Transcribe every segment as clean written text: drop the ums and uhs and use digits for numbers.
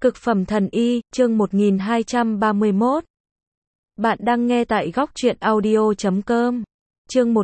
Cực phẩm thần y, chương 1231. Bạn đang nghe tại góc truyện audio.com. Chương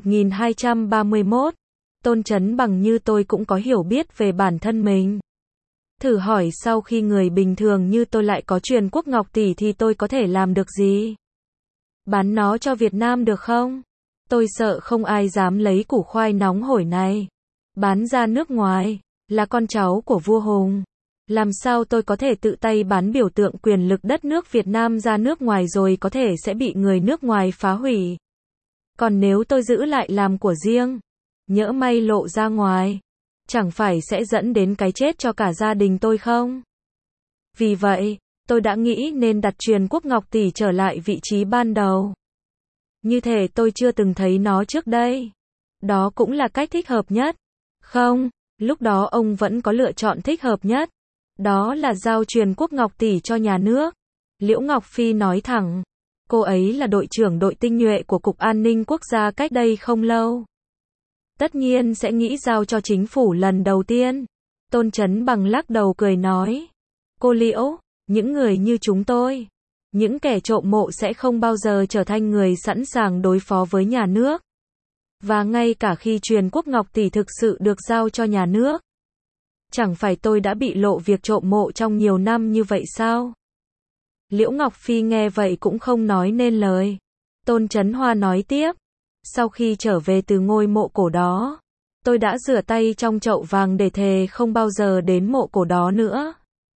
1231. Tôn Chấn Bằng như tôi cũng có hiểu biết về bản thân mình. Thử hỏi sau khi người bình thường như tôi lại có truyền quốc ngọc tỷ thì tôi có thể làm được gì? Bán nó cho Việt Nam được không? Tôi sợ không ai dám lấy củ khoai nóng hổi này bán ra nước ngoài. Là con cháu của vua Hùng, làm sao tôi có thể tự tay bán biểu tượng quyền lực đất nước Việt Nam ra nước ngoài rồi có thể sẽ bị người nước ngoài phá hủy. Còn nếu tôi giữ lại làm của riêng, nhỡ may lộ ra ngoài, chẳng phải sẽ dẫn đến cái chết cho cả gia đình tôi không? Vì vậy, tôi đã nghĩ nên đặt truyền quốc ngọc tỷ trở lại vị trí ban đầu. Như thể tôi chưa từng thấy nó trước đây. Đó cũng là cách thích hợp nhất. Không, lúc đó ông vẫn có lựa chọn thích hợp nhất. Đó là giao truyền quốc ngọc tỷ cho nhà nước. Liễu Ngọc Phi nói thẳng. Cô ấy là đội trưởng đội tinh nhuệ của Cục An ninh Quốc gia cách đây không lâu. Tất nhiên sẽ nghĩ giao cho chính phủ lần đầu tiên. Tôn Chấn Bằng lắc đầu cười nói. Cô Liễu, những người như chúng tôi, những kẻ trộm mộ sẽ không bao giờ trở thành người sẵn sàng đối phó với nhà nước. Và ngay cả khi truyền quốc ngọc tỷ thực sự được giao cho nhà nước, chẳng phải tôi đã bị lộ việc trộm mộ trong nhiều năm như vậy sao? Liễu Ngọc Phi nghe vậy cũng không nói nên lời. Tôn Chấn Hoa nói tiếp. Sau khi trở về từ ngôi mộ cổ đó, tôi đã rửa tay trong chậu vàng để thề không bao giờ đến mộ cổ đó nữa.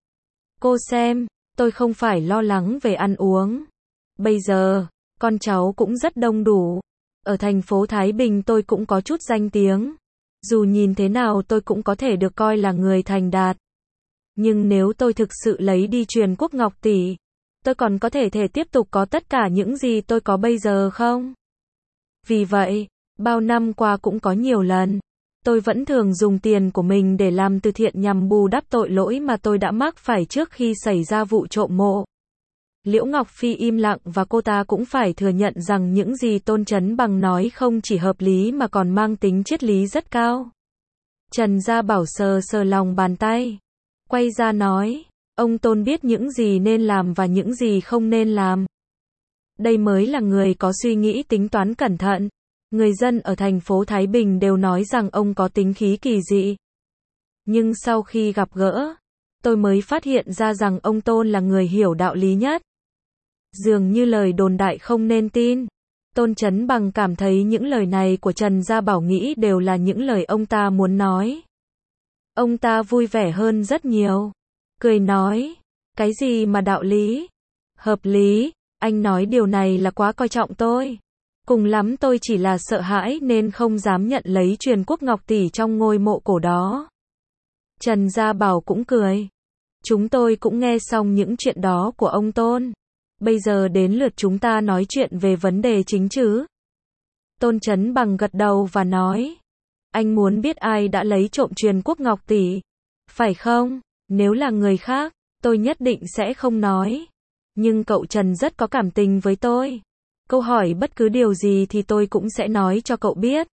Cô xem, tôi không phải lo lắng về ăn uống. Bây giờ, con cháu cũng rất đông đủ. Ở thành phố Thái Bình tôi cũng có chút danh tiếng. Dù nhìn thế nào tôi cũng có thể được coi là người thành đạt. Nhưng nếu tôi thực sự lấy đi truyền quốc ngọc tỷ, tôi còn có thể tiếp tục có tất cả những gì tôi có bây giờ không? Vì vậy, bao năm qua cũng có nhiều lần, tôi vẫn thường dùng tiền của mình để làm từ thiện nhằm bù đắp tội lỗi mà tôi đã mắc phải trước khi xảy ra vụ trộm mộ. Liễu Ngọc Phi im lặng và cô ta cũng phải thừa nhận rằng những gì Tôn Chấn Bằng nói không chỉ hợp lý mà còn mang tính triết lý rất cao. Trần Gia Bảo sờ sờ lòng bàn tay, quay ra nói, ông Tôn biết những gì nên làm và những gì không nên làm. Đây mới là người có suy nghĩ tính toán cẩn thận. Người dân ở thành phố Thái Bình đều nói rằng ông có tính khí kỳ dị. Nhưng sau khi gặp gỡ, tôi mới phát hiện ra rằng ông Tôn là người hiểu đạo lý nhất. Dường như lời đồn đại không nên tin. Tôn Chấn Bằng cảm thấy những lời này của Trần Gia Bảo nghĩ đều là những lời ông ta muốn nói. Ông ta vui vẻ hơn rất nhiều. Cười nói, cái gì mà đạo lý? Hợp lý, anh nói điều này là quá coi trọng tôi. Cùng lắm tôi chỉ là sợ hãi nên không dám nhận lấy truyền quốc ngọc tỷ trong ngôi mộ cổ đó. Trần Gia Bảo cũng cười. Chúng tôi cũng nghe xong những chuyện đó của ông Tôn. Bây giờ đến lượt chúng ta nói chuyện về vấn đề chính chứ. Tôn Chấn Bằng gật đầu và nói. Anh muốn biết ai đã lấy trộm truyền quốc ngọc tỷ, phải không? Nếu là người khác, tôi nhất định sẽ không nói. Nhưng cậu Trần rất có cảm tình với tôi. Câu hỏi bất cứ điều gì thì tôi cũng sẽ nói cho cậu biết.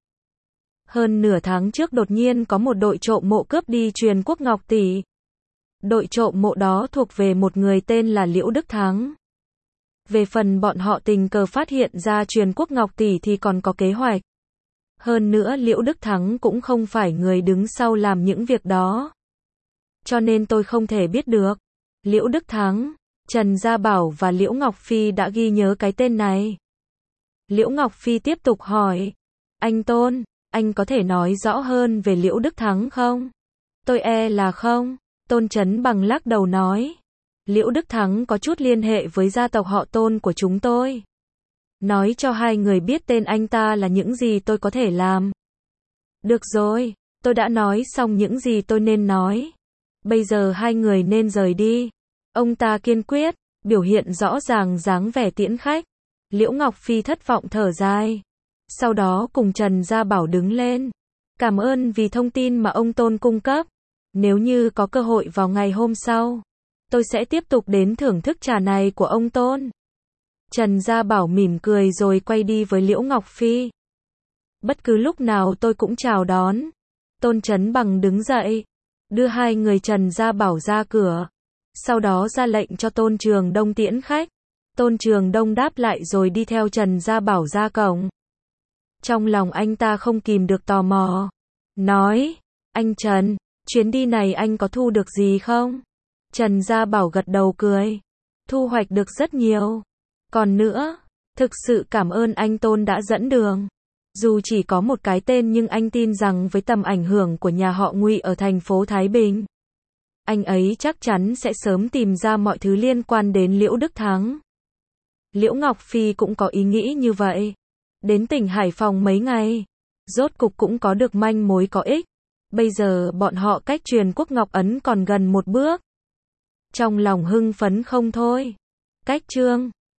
Hơn nửa tháng trước đột nhiên có một đội trộm mộ cướp đi truyền quốc ngọc tỷ. Đội trộm mộ đó thuộc về một người tên là Liễu Đức Thắng. Về phần bọn họ tình cờ phát hiện ra truyền quốc ngọc tỷ thì còn có kế hoạch. Hơn nữa Liễu Đức Thắng cũng không phải người đứng sau làm những việc đó. Cho nên tôi không thể biết được. Liễu Đức Thắng, Trần Gia Bảo và Liễu Ngọc Phi đã ghi nhớ cái tên này. Liễu Ngọc Phi tiếp tục hỏi. Anh Tôn, anh có thể nói rõ hơn về Liễu Đức Thắng không? Tôi e là không. Tôn Chấn Bằng lắc đầu nói. Liễu Đức Thắng có chút liên hệ với gia tộc họ Tôn của chúng tôi. Nói cho hai người biết tên anh ta là những gì tôi có thể làm. Được rồi, tôi đã nói xong những gì tôi nên nói. Bây giờ hai người nên rời đi. Ông ta kiên quyết, biểu hiện rõ ràng dáng vẻ tiễn khách. Liễu Ngọc Phi thất vọng thở dài. Sau đó cùng Trần Gia Bảo đứng lên. Cảm ơn vì thông tin mà ông Tôn cung cấp. Nếu như có cơ hội vào ngày hôm sau, tôi sẽ tiếp tục đến thưởng thức trà này của ông Tôn. Trần Gia Bảo mỉm cười rồi quay đi với Liễu Ngọc Phi. Bất cứ lúc nào tôi cũng chào đón. Tôn Chấn Bằng đứng dậy, đưa hai người Trần Gia Bảo ra cửa. sau đó ra lệnh cho Tôn Trường Đông tiễn khách. Tôn Trường Đông đáp lại rồi đi theo Trần Gia Bảo ra cổng. Trong lòng anh ta không kìm được tò mò. Nói, anh Trần, chuyến đi này anh có thu được gì không? Trần Gia Bảo gật đầu cười. Thu hoạch được rất nhiều. Còn nữa, thực sự cảm ơn anh Tôn đã dẫn đường. Dù chỉ có một cái tên nhưng anh tin rằng với tầm ảnh hưởng của nhà họ Ngụy ở thành phố Thái Bình, anh ấy chắc chắn sẽ sớm tìm ra mọi thứ liên quan đến Liễu Đức Thắng. Liễu Ngọc Phi cũng có ý nghĩ như vậy. Đến tỉnh Hải Phòng mấy ngày, rốt cục cũng có được manh mối có ích. Bây giờ bọn họ cách truyền quốc Ngọc Ấn còn gần một bước. Trong lòng hưng phấn không thôi. Cách chương